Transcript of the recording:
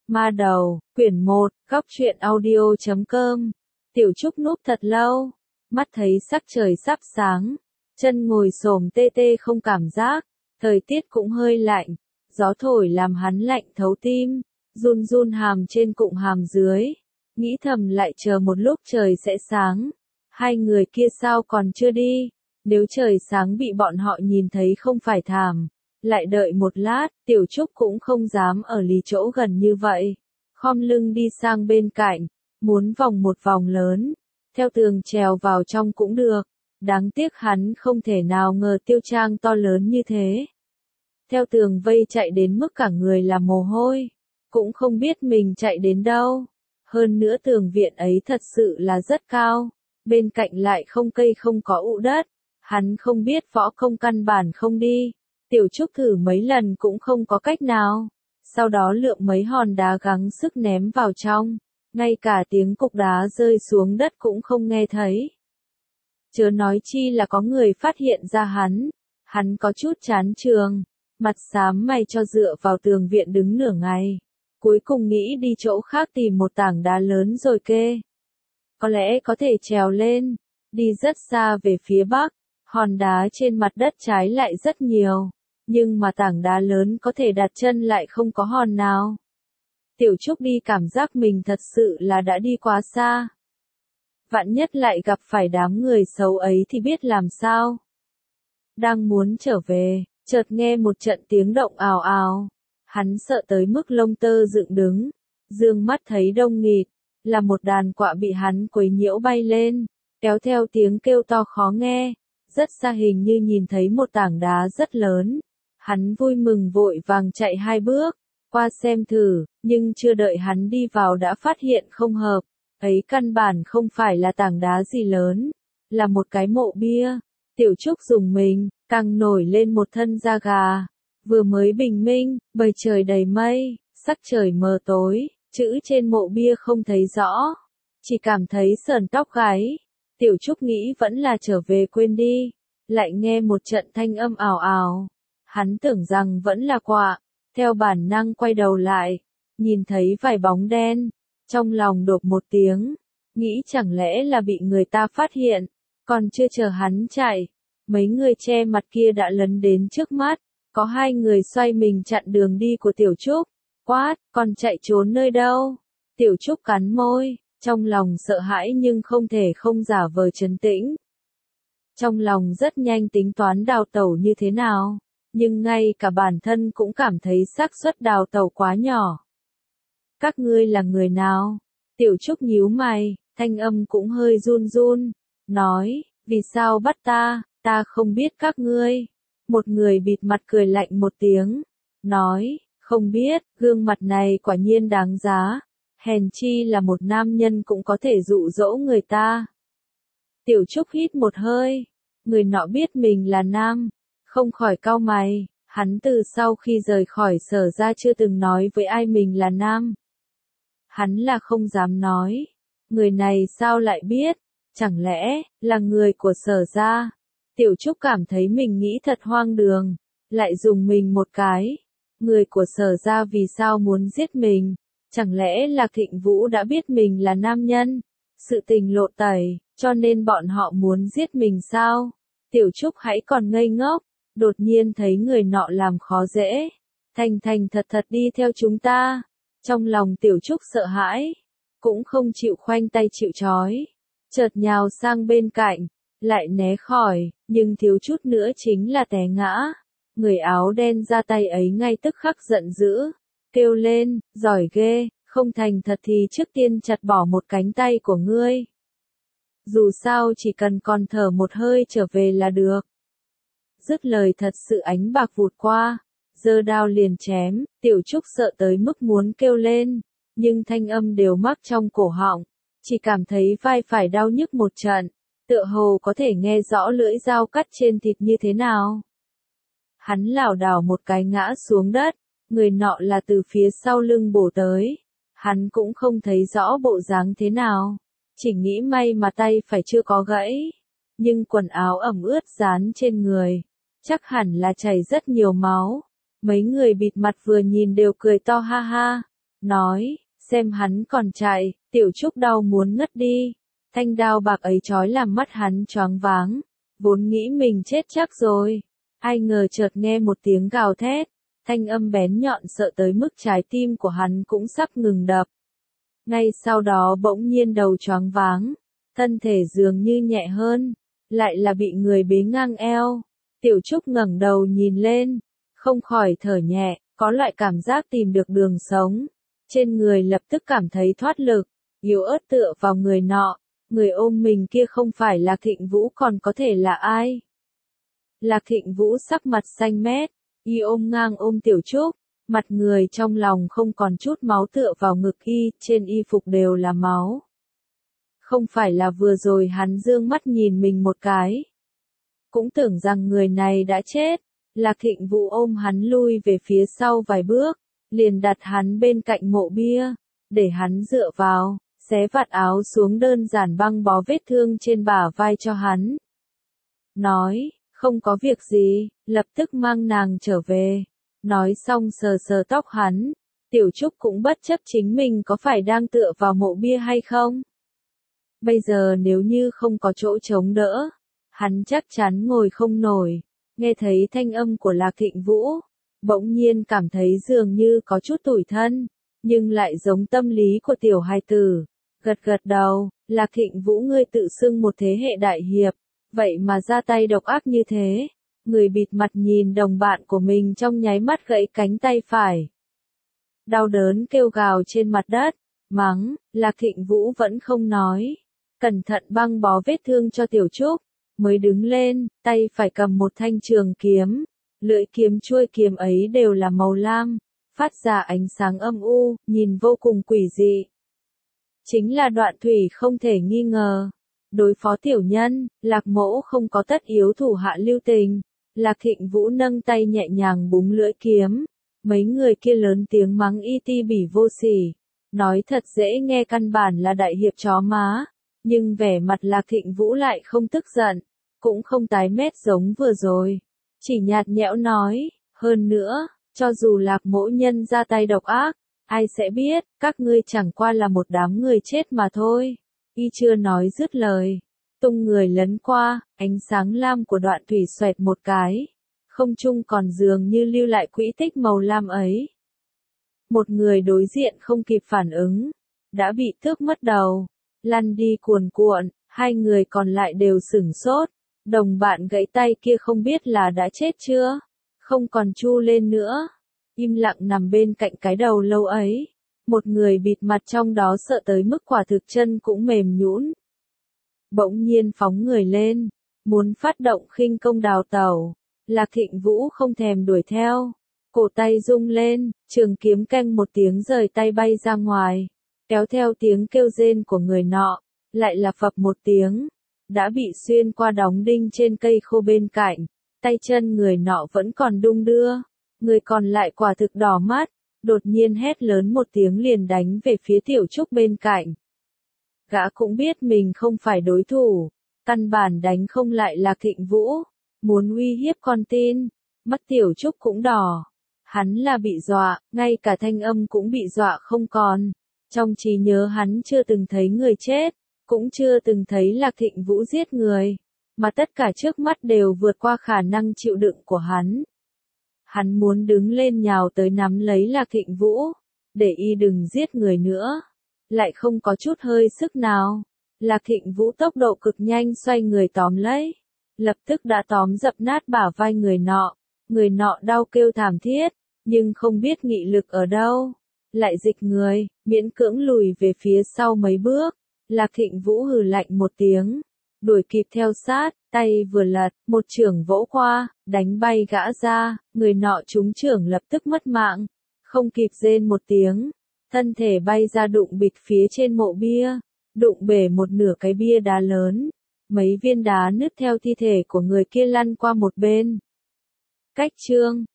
Ma đầu, quyển 1, góc truyện audio.com. Tiểu Trúc núp thật lâu, mắt thấy sắc trời sắp sáng, chân ngồi xổm tê tê không cảm giác, thời tiết cũng hơi lạnh, gió thổi làm hắn lạnh thấu tim, run run hàm trên cụng hàm dưới, nghĩ thầm lại chờ một lúc trời sẽ sáng, hai người kia sao còn chưa đi, nếu trời sáng bị bọn họ nhìn thấy không phải thảm. Lại đợi một lát, Tiểu Trúc cũng không dám ở lì chỗ gần như vậy. Khom lưng đi sang bên cạnh, muốn vòng một vòng lớn, theo tường trèo vào trong cũng được. Đáng tiếc hắn không thể nào ngờ tiêu trang to lớn như thế. Theo tường vây chạy đến mức cả người là mồ hôi, cũng không biết mình chạy đến đâu. Hơn nữa tường viện ấy thật sự là rất cao, bên cạnh lại không cây không có ụ đất. Hắn không biết võ công căn bản không đi. Tiểu Trúc thử mấy lần cũng không có cách nào, sau đó lượm mấy hòn đá gắng sức ném vào trong, ngay cả tiếng cục đá rơi xuống đất cũng không nghe thấy. Chớ nói chi là có người phát hiện ra hắn có chút chán trường, mặt xám mày cho dựa vào tường viện đứng nửa ngày, cuối cùng nghĩ đi chỗ khác tìm một tảng đá lớn rồi kê. Có lẽ có thể trèo lên, đi rất xa về phía bắc, hòn đá trên mặt đất trái lại rất nhiều. Nhưng mà tảng đá lớn có thể đặt chân lại không có hòn nào. Tiểu Trúc đi cảm giác mình thật sự là đã đi quá xa. Vạn nhất lại gặp phải đám người xấu ấy thì biết làm sao. Đang muốn trở về, chợt nghe một trận tiếng động ào ào. Hắn sợ tới mức lông tơ dựng đứng, dương mắt thấy đông nghịt, là một đàn quạ bị hắn quấy nhiễu bay lên, kéo theo tiếng kêu to khó nghe, rất xa hình như nhìn thấy một tảng đá rất lớn. Hắn vui mừng vội vàng chạy hai bước, qua xem thử, nhưng chưa đợi hắn đi vào đã phát hiện không hợp, ấy căn bản không phải là tảng đá gì lớn, là một cái mộ bia. Tiểu Trúc dùng mình, càng nổi lên một thân da gà, vừa mới bình minh, bầu trời đầy mây, sắc trời mờ tối, chữ trên mộ bia không thấy rõ, chỉ cảm thấy sởn tóc gáy. Tiểu Trúc nghĩ vẫn là trở về quên đi, lại nghe một trận thanh âm ảo ảo. Hắn tưởng rằng vẫn là quạ, theo bản năng quay đầu lại, nhìn thấy vài bóng đen, trong lòng đột một tiếng, nghĩ chẳng lẽ là bị người ta phát hiện, còn chưa chờ hắn chạy, mấy người che mặt kia đã lấn đến trước mắt, có hai người xoay mình chặn đường đi của Tiểu Trúc, quát, còn chạy trốn nơi đâu? Tiểu Trúc cắn môi, trong lòng sợ hãi nhưng không thể không giả vờ trấn tĩnh. Trong lòng rất nhanh tính toán đào tẩu như thế nào. Nhưng ngay cả bản thân cũng cảm thấy xác suất đào tẩu quá nhỏ. Các ngươi là người nào? Tiểu Trúc nhíu mày, thanh âm cũng hơi run run, nói, vì sao bắt ta không biết các ngươi. Một người bịt mặt cười lạnh một tiếng, nói, không biết, gương mặt này quả nhiên đáng giá, hèn chi là một nam nhân cũng có thể dụ dỗ người ta. Tiểu Trúc hít một hơi, người nọ biết mình là nam. Không khỏi cau mày, hắn từ sau khi rời khỏi Sở ra chưa từng nói với ai mình là nam. Hắn là không dám nói, người này sao lại biết, chẳng lẽ là người của Sở ra. Tiểu Trúc cảm thấy mình nghĩ thật hoang đường, lại dùng mình một cái. Người của Sở ra vì sao muốn giết mình, chẳng lẽ là Thịnh Vũ đã biết mình là nam nhân, sự tình lộ tẩy, cho nên bọn họ muốn giết mình sao? Tiểu Trúc hãy còn ngây ngốc. Đột nhiên thấy người nọ làm khó dễ, thành thành thật thật đi theo chúng ta. Trong lòng Tiểu Trúc sợ hãi, cũng không chịu khoanh tay chịu trói, chợt nhào sang bên cạnh, lại né khỏi, nhưng thiếu chút nữa chính là té ngã. Người áo đen ra tay ấy ngay tức khắc giận dữ, kêu lên, giỏi ghê, không thành thật thì trước tiên chặt bỏ một cánh tay của ngươi. Dù sao chỉ cần còn thở một hơi trở về là được. Dứt lời thật sự ánh bạc vụt qua, giơ đao liền chém. Tiểu Trúc sợ tới mức muốn kêu lên, nhưng thanh âm đều mắc trong cổ họng, chỉ cảm thấy vai phải đau nhức một trận, tựa hồ có thể nghe rõ lưỡi dao cắt trên thịt như thế nào. Hắn lảo đảo một cái ngã xuống đất, người nọ là từ phía sau lưng bổ tới, hắn cũng không thấy rõ bộ dáng thế nào, chỉ nghĩ may mà tay phải chưa có gãy, nhưng quần áo ẩm ướt dán trên người. Chắc hẳn là chảy rất nhiều máu. Mấy người bịt mặt vừa nhìn đều cười to ha ha. nói, xem hắn còn chạy, Tiểu Trúc đau muốn ngất đi. Thanh đao bạc ấy chói làm mắt hắn choáng váng, vốn nghĩ mình chết chắc rồi. Ai ngờ chợt nghe một tiếng gào thét, thanh âm bén nhọn sợ tới mức trái tim của hắn cũng sắp ngừng đập. Ngay sau đó bỗng nhiên đầu choáng váng, thân thể dường như nhẹ hơn, lại là bị người bế ngang eo. Tiểu Trúc ngẩng đầu nhìn lên, không khỏi thở nhẹ, có loại cảm giác tìm được đường sống. Trên người lập tức cảm thấy thoát lực, yếu ớt tựa vào người nọ. Người ôm mình kia không phải là Thịnh Vũ còn có thể là ai? Lạc Thịnh Vũ sắc mặt xanh mét, y ôm ngang ôm Tiểu Trúc, mặt người trong lòng không còn chút máu tựa vào ngực y, trên y phục đều là máu. Không phải là vừa rồi hắn dương mắt nhìn mình một cái, cũng tưởng rằng người này đã chết. Lạc Thịnh Vũ ôm hắn lui về phía sau vài bước, liền đặt hắn bên cạnh mộ bia, để hắn dựa vào, xé vạt áo xuống đơn giản băng bó vết thương trên bả vai cho hắn. Nói, không có việc gì, lập tức mang nàng trở về. Nói xong sờ sờ tóc hắn, Tiểu Trúc cũng bất chấp chính mình có phải đang tựa vào mộ bia hay không. Bây giờ nếu như không có chỗ chống đỡ, hắn chắc chắn ngồi không nổi. Nghe thấy thanh âm của Lạc Thịnh Vũ, bỗng nhiên cảm thấy dường như có chút tủi thân, nhưng lại giống tâm lý của tiểu hài tử. Gật gật đầu, Lạc Thịnh Vũ ngươi tự xưng một thế hệ đại hiệp, vậy mà ra tay độc ác như thế. Người bịt mặt nhìn đồng bạn của mình trong nháy mắt gãy cánh tay phải. Đau đớn kêu gào trên mặt đất, mắng, Lạc Thịnh Vũ vẫn không nói. Cẩn thận băng bó vết thương cho Tiểu Trúc, mới đứng lên, tay phải cầm một thanh trường kiếm. Lưỡi kiếm chuôi kiếm ấy đều là màu lam, phát ra ánh sáng âm u, nhìn vô cùng quỷ dị. Chính là Đoạn Thủy không thể nghi ngờ. Đối phó tiểu nhân, Lạc Mỗ không có tất yếu thủ hạ lưu tình. Lạc Thịnh Vũ nâng tay nhẹ nhàng búng lưỡi kiếm. Mấy người kia lớn tiếng mắng y ti bỉ vô sỉ. Nói thật dễ nghe căn bản là đại hiệp chó má. Nhưng vẻ mặt Lạc Thịnh Vũ lại không tức giận, cũng không tái mét giống vừa rồi. Chỉ nhạt nhẽo nói, hơn nữa, cho dù Lạc Mỗ nhân ra tay độc ác, ai sẽ biết, các ngươi chẳng qua là một đám người chết mà thôi. Y chưa nói dứt lời, tung người lấn qua, ánh sáng lam của Đoạn Thủy xoẹt một cái, không trung còn dường như lưu lại quỹ tích màu lam ấy. Một người đối diện không kịp phản ứng, đã bị tước mất đầu, lăn đi cuồn cuộn, hai người còn lại đều sửng sốt. Đồng bạn gãy tay kia không biết là đã chết chưa, không còn chu lên nữa, im lặng nằm bên cạnh cái đầu lâu ấy. Một người bịt mặt trong đó sợ tới mức quả thực chân cũng mềm nhũn. Bỗng nhiên phóng người lên, muốn phát động khinh công đào tẩu. Lạc Thịnh Vũ không thèm đuổi theo, cổ tay rung lên, trường kiếm canh một tiếng rời tay bay ra ngoài, kéo theo tiếng kêu rên của người nọ, lại là phập một tiếng. Đã bị xuyên qua đóng đinh trên cây khô bên cạnh, tay chân người nọ vẫn còn đung đưa, người còn lại quả thực đỏ mắt, đột nhiên hét lớn một tiếng liền đánh về phía Tiểu Trúc bên cạnh. Gã cũng biết mình không phải đối thủ, căn bản đánh không lại Lạc Thịnh Vũ, muốn uy hiếp con tin, mắt Tiểu Trúc cũng đỏ. Hắn là bị dọa, ngay cả thanh âm cũng bị dọa không còn. Trong trí nhớ hắn chưa từng thấy người chết, cũng chưa từng thấy Lạc Thịnh Vũ giết người, mà tất cả trước mắt đều vượt qua khả năng chịu đựng của hắn. Hắn muốn đứng lên nhào tới nắm lấy Lạc Thịnh Vũ, để y đừng giết người nữa, lại không có chút hơi sức nào. Lạc Thịnh Vũ tốc độ cực nhanh xoay người tóm lấy, lập tức đã tóm dập nát bả vai người nọ đau kêu thảm thiết, nhưng không biết nghị lực ở đâu, lại dịch người, miễn cưỡng lùi về phía sau mấy bước. Lạc Thịnh Vũ hừ lạnh một tiếng, đuổi kịp theo sát, tay vừa lật, một chưởng vỗ qua, đánh bay gã ra, người nọ trúng chưởng lập tức mất mạng, không kịp rên một tiếng, thân thể bay ra đụng bịch phía trên mộ bia, đụng bể một nửa cái bia đá lớn, mấy viên đá nứt theo thi thể của người kia lăn qua một bên. Cách chương